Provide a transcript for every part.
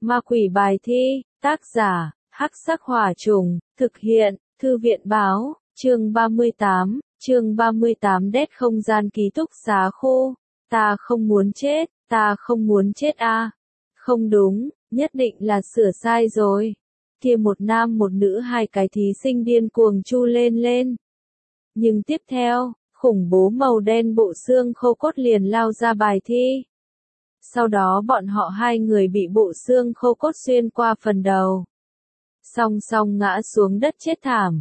Ma quỷ bài thi, tác giả, Hắc Sắc Hỏa Trùng, thực hiện, Thư viện báo, chương 38, đét không gian ký túc xá khu. Ta không muốn chết a. Không đúng, nhất định là sửa sai rồi. Kia một nam một nữ hai cái thí sinh điên cuồng chu lên. Nhưng tiếp theo, khủng bố màu đen bộ xương khô cốt liền lao ra bài thi. Sau đó bọn họ hai người bị bộ xương khô cốt xuyên qua phần đầu. Song song ngã xuống đất chết thảm.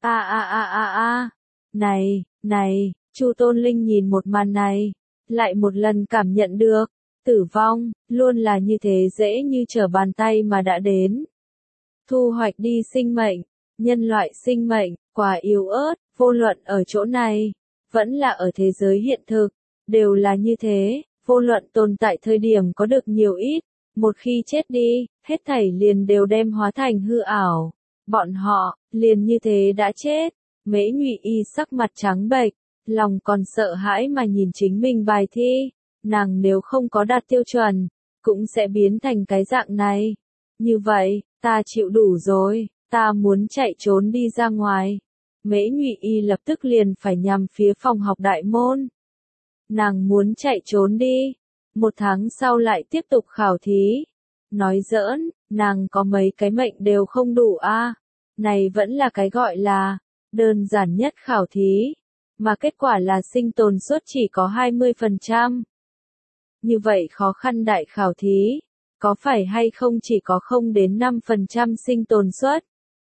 Này, Chu Tôn Linh nhìn một màn này, lại một lần cảm nhận được, tử vong, luôn là như thế dễ như trở bàn tay mà đã đến. Thu hoạch đi sinh mệnh, nhân loại sinh mệnh, quá yếu ớt, vô luận ở chỗ này, vẫn là ở thế giới hiện thực, đều là như thế, vô luận tồn tại thời điểm có được nhiều ít, một khi chết đi, hết thảy liền đều đem hóa thành hư ảo. Bọn họ, liền như thế đã chết. Mễ Nhụy Y sắc mặt trắng bệch, lòng còn sợ hãi mà nhìn chính mình bài thi, nàng nếu không có đạt tiêu chuẩn, cũng sẽ biến thành cái dạng này. Như vậy, ta chịu đủ rồi, ta muốn chạy trốn đi ra ngoài. Mễ Nhụy Y lập tức liền phải nhằm phía phòng học đại môn. Nàng muốn chạy trốn đi, 1 tháng sau lại tiếp tục khảo thí. Nói giỡn, nàng có mấy cái mệnh đều không đủ a. Này vẫn là cái gọi là đơn giản nhất khảo thí, mà kết quả là sinh tồn suất chỉ có 20%. Như vậy khó khăn đại khảo thí, có phải hay không chỉ có 0 đến 5% sinh tồn suất?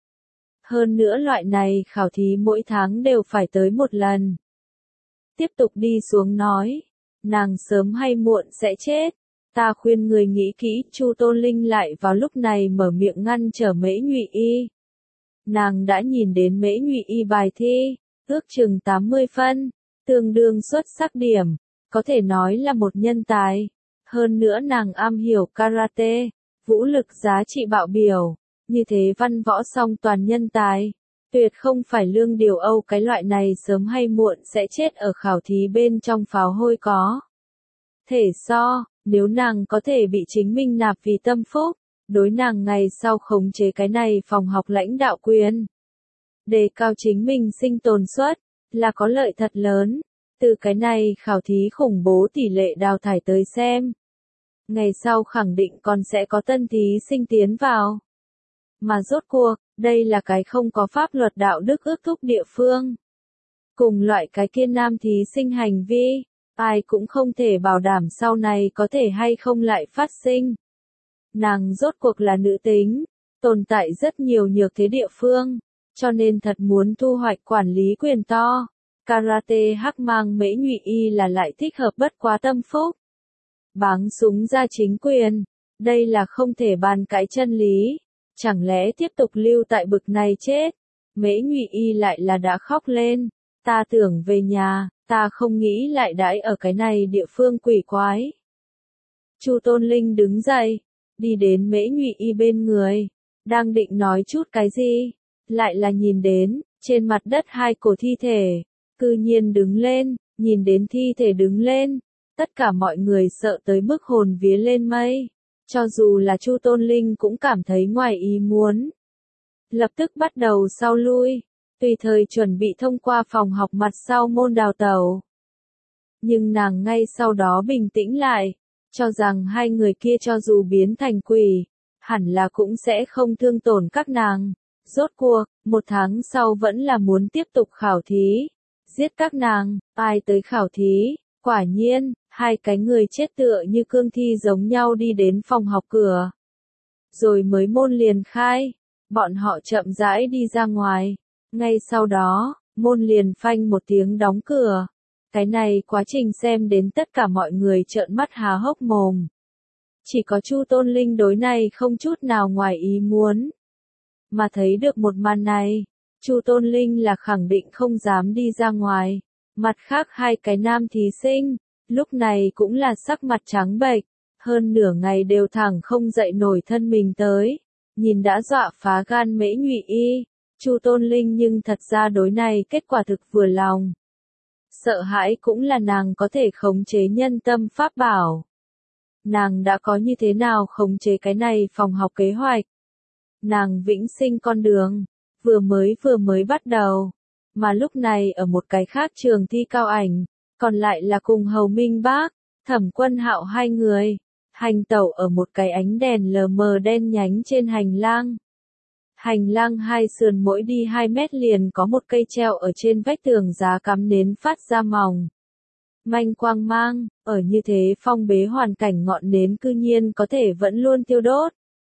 Hơn nữa loại này khảo thí mỗi tháng đều phải tới 1 lần. Tiếp tục đi xuống nói, nàng sớm hay muộn sẽ chết. Ta khuyên người nghĩ kỹ. Chu Tôn Linh lại vào lúc này mở miệng ngăn trở Mễ Nhụy Y. Nàng đã nhìn đến Mễ Nhụy Y bài thi, ước chừng 80 phân, tương đương xuất sắc điểm, có thể nói là một nhân tài. Hơn nữa nàng am hiểu karate, vũ lực giá trị bạo biểu, như thế văn võ song toàn nhân tài. Tuyệt không phải lương điều Âu cái loại này sớm hay muộn sẽ chết ở khảo thí bên trong pháo hôi có. Thể so, nếu nàng có thể bị chính mình nạp vì tâm phúc, đối nàng ngày sau khống chế cái này phòng học lãnh đạo quyền, đề cao chính mình sinh tồn suất, là có lợi thật lớn. Từ cái này khảo thí khủng bố tỷ lệ đào thải tới xem. Ngày sau khẳng định còn sẽ có tân thí sinh tiến vào. Mà rốt cuộc, đây là cái không có pháp luật đạo đức ước thúc địa phương. Cùng loại cái kia nam thí sinh hành vi, ai cũng không thể bảo đảm sau này có thể hay không lại phát sinh. Nàng rốt cuộc là nữ tính, tồn tại rất nhiều nhược thế địa phương, cho nên thật muốn thu hoạch quản lý quyền to. Karate hắc mang Mễ Nhụy Y là lại thích hợp bất quá tâm phúc. Báng súng ra chính quyền, đây là không thể bàn cãi chân lý. Chẳng lẽ tiếp tục lưu tại bực này chết? Mễ Nhụy Y lại là đã khóc lên. Ta tưởng về nhà, ta không nghĩ lại đãi ở cái này địa phương quỷ quái. Chu Tôn Linh đứng dậy, đi đến Mễ Nhụy Y bên người, đang định nói chút cái gì, lại là nhìn đến, trên mặt đất hai cổ thi thể, cư nhiên đứng lên, nhìn đến thi thể đứng lên, tất cả mọi người sợ tới mức hồn vía lên mây, cho dù là Chu Tôn Linh cũng cảm thấy ngoài ý muốn. Lập tức bắt đầu sau lui, tùy thời chuẩn bị thông qua phòng học mặt sau môn đào tẩu. Nhưng nàng ngay sau đó bình tĩnh lại, cho rằng hai người kia cho dù biến thành quỷ, hẳn là cũng sẽ không thương tổn các nàng. Rốt cuộc, 1 tháng sau vẫn là muốn tiếp tục khảo thí, giết các nàng. Ai tới khảo thí, quả nhiên, hai cái người chết tựa như cương thi giống nhau đi đến phòng học cửa. Rồi mới môn liền khai, bọn họ chậm rãi đi ra ngoài, ngay sau đó, môn liền phanh một tiếng đóng cửa. Cái này quá trình xem đến tất cả mọi người trợn mắt há hốc mồm. Chỉ có Chu Tôn Linh đối này không chút nào ngoài ý muốn. Mà thấy được một màn này, Chu Tôn Linh là khẳng định không dám đi ra ngoài. Mặt khác hai cái nam thí sinh, lúc này cũng là sắc mặt trắng bệch, hơn nửa ngày đều thẳng không dậy nổi thân mình tới. Nhìn đã dọa phá gan Mễ Nhụy Y, Chu Tôn Linh nhưng thật ra đối này kết quả thực vừa lòng. Sợ hãi cũng là nàng có thể khống chế nhân tâm pháp bảo. Nàng đã có như thế nào khống chế cái này phòng học kế hoạch. Nàng vĩnh sinh con đường, vừa mới bắt đầu. Mà lúc này ở một cái khác trường thi cao ảnh, còn lại là cùng Hầu Minh Bác, Thẩm Quân Hạo hai người, hành tẩu ở một cái ánh đèn lờ mờ đen nhánh trên hành lang. Hành lang hai sườn mỗi đi 2 mét liền có một cây treo ở trên vách tường giá cắm nến phát ra mỏng manh quang mang, ở như thế phong bế hoàn cảnh ngọn nến cư nhiên có thể vẫn luôn tiêu đốt.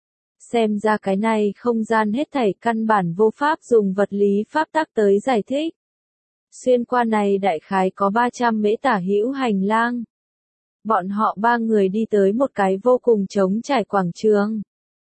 Xem ra cái này không gian hết thảy căn bản vô pháp dùng vật lý pháp tắc tới giải thích. Xuyên qua này đại khái có 300 mễ tả hữu hành lang. Bọn họ ba người đi tới một cái vô cùng trống trải quảng trường.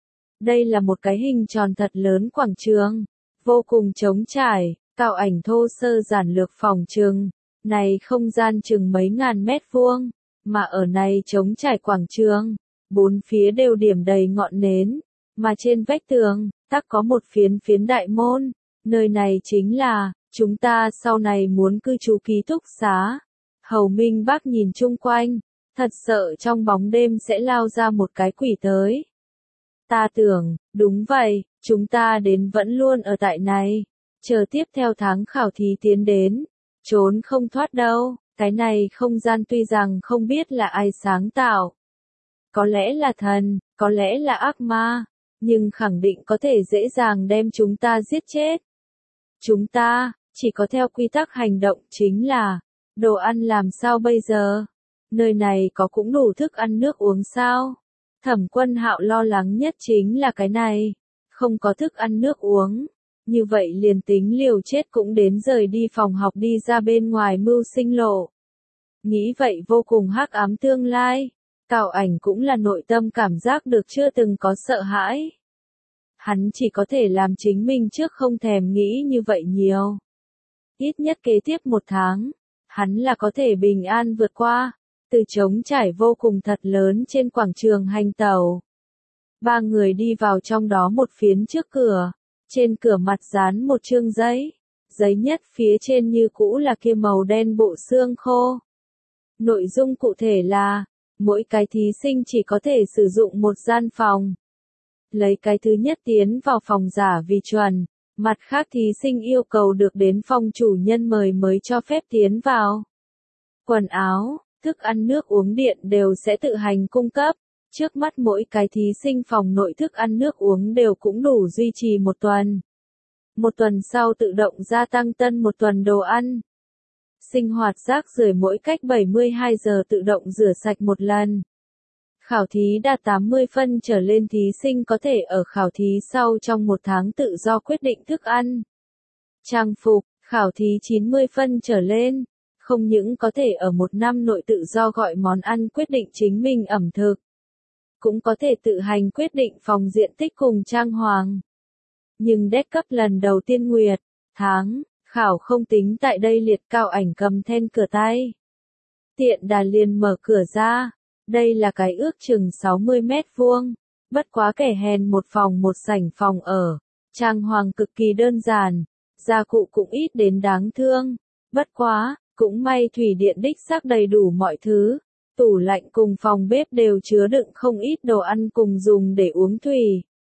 Đây là một cái hình tròn thật lớn quảng trường, vô cùng trống trải, Cao Ảnh thô sơ giản lược phòng trường. Này không gian chừng mấy ngàn mét vuông, mà ở này trống trải quảng trường, bốn phía đều điểm đầy ngọn nến, mà trên vách tường, tắc có một phiến đại môn, nơi này chính là, chúng ta sau này muốn cư trú ký túc xá. Hầu Minh Bác nhìn chung quanh, thật sợ trong bóng đêm sẽ lao ra một cái quỷ tới. Ta tưởng, đúng vậy, chúng ta đến vẫn luôn ở tại này, chờ tiếp theo tháng khảo thí tiến đến. Trốn không thoát đâu, cái này không gian tuy rằng không biết là ai sáng tạo. Có lẽ là thần, có lẽ là ác ma, nhưng khẳng định có thể dễ dàng đem chúng ta giết chết. Chúng ta, chỉ có theo quy tắc hành động chính là, đồ ăn làm sao bây giờ? Nơi này có cũng đủ thức ăn nước uống sao? Thẩm Quân Hạo lo lắng nhất chính là cái này, không có thức ăn nước uống. Như vậy liền tính liều chết cũng đến rời đi phòng học đi ra bên ngoài mưu sinh lộ. Nghĩ vậy vô cùng hắc ám tương lai, Cao Ảnh cũng là nội tâm cảm giác được chưa từng có sợ hãi. Hắn chỉ có thể làm chính mình trước không thèm nghĩ như vậy nhiều. Ít nhất kế tiếp 1 tháng, hắn là có thể bình an vượt qua, từ trống trải vô cùng thật lớn trên quảng trường hành tẩu. Ba người đi vào trong đó một phiến trước cửa. Trên cửa mặt dán một chương giấy, giấy nhất phía trên như cũ là kia màu đen bộ xương khô. Nội dung cụ thể là, mỗi cái thí sinh chỉ có thể sử dụng một gian phòng. Lấy cái thứ nhất tiến vào phòng giả vì chuẩn, mặt khác thí sinh yêu cầu được đến phòng chủ nhân mời mới cho phép tiến vào. Quần áo, thức ăn nước uống điện đều sẽ tự hành cung cấp. Trước mắt mỗi cái thí sinh phòng nội thức ăn nước uống đều cũng đủ duy trì 1 tuần. 1 tuần sau tự động gia tăng tân 1 tuần đồ ăn. Sinh hoạt rác rưởi mỗi cách 72 giờ tự động rửa sạch 1 lần. Khảo thí đạt 80 phân trở lên thí sinh có thể ở khảo thí sau trong 1 tháng tự do quyết định thức ăn. Trang phục, khảo thí 90 phân trở lên, không những có thể ở 1 năm nội tự do gọi món ăn quyết định chính mình ẩm thực. Cũng có thể tự hành quyết định phòng diện tích cùng trang hoàng. Nhưng đét cấp lần đầu tiên nguyệt, tháng, khảo không tính tại đây liệt. Cao Ảnh cầm then cửa tay. Tiện đà liền mở cửa ra, đây là cái ước chừng 60 mét vuông, bất quá kẻ hèn một phòng một sảnh phòng ở, trang hoàng cực kỳ đơn giản, gia cụ cũng ít đến đáng thương, bất quá, cũng may thủy điện đích xác đầy đủ mọi thứ. Tủ lạnh cùng phòng bếp đều chứa đựng không ít đồ ăn cùng dùng để uống thủy.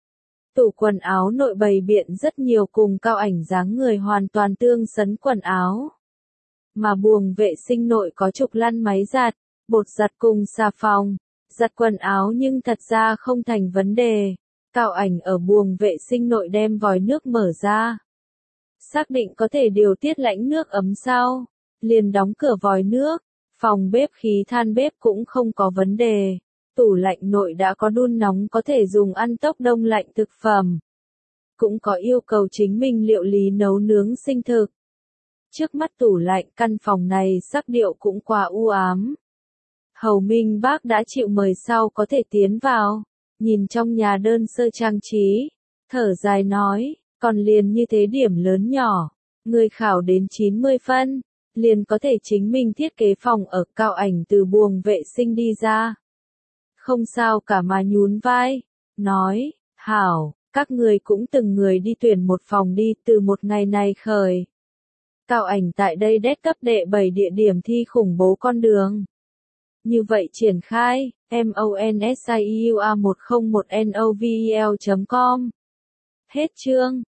Tủ quần áo nội bày biện rất nhiều cùng Cao Ảnh dáng người hoàn toàn tương xứng quần áo. Mà buồng vệ sinh nội có trục lăn máy giặt, bột giặt cùng xà phòng, giặt quần áo nhưng thật ra không thành vấn đề. Cao Ảnh ở buồng vệ sinh nội đem vòi nước mở ra. Xác định có thể điều tiết lãnh nước ấm sau, liền đóng cửa vòi nước. Phòng bếp khí than bếp cũng không có vấn đề. Tủ lạnh nội đã có đun nóng có thể dùng ăn tốc đông lạnh thực phẩm. Cũng có yêu cầu chính mình liệu lý nấu nướng sinh thực. Trước mắt tủ lạnh căn phòng này sắc điệu cũng quá u ám. Hầu Minh Bác đã chịu mời sau có thể tiến vào. Nhìn trong nhà đơn sơ trang trí. Thở dài nói, còn liền như thế điểm lớn nhỏ. Người khảo đến 90 phân. Liền có thể chính mình thiết kế phòng ở. Cao Ảnh từ buồng vệ sinh đi ra. Không sao cả mà nhún vai, nói, hảo, các người cũng từng người đi tuyển một phòng đi từ một ngày này khởi. Cao Ảnh tại đây đét cấp đệ 7 địa điểm thi khủng bố con đường. Như vậy triển khai, monsiua101novel.com. Hết chương.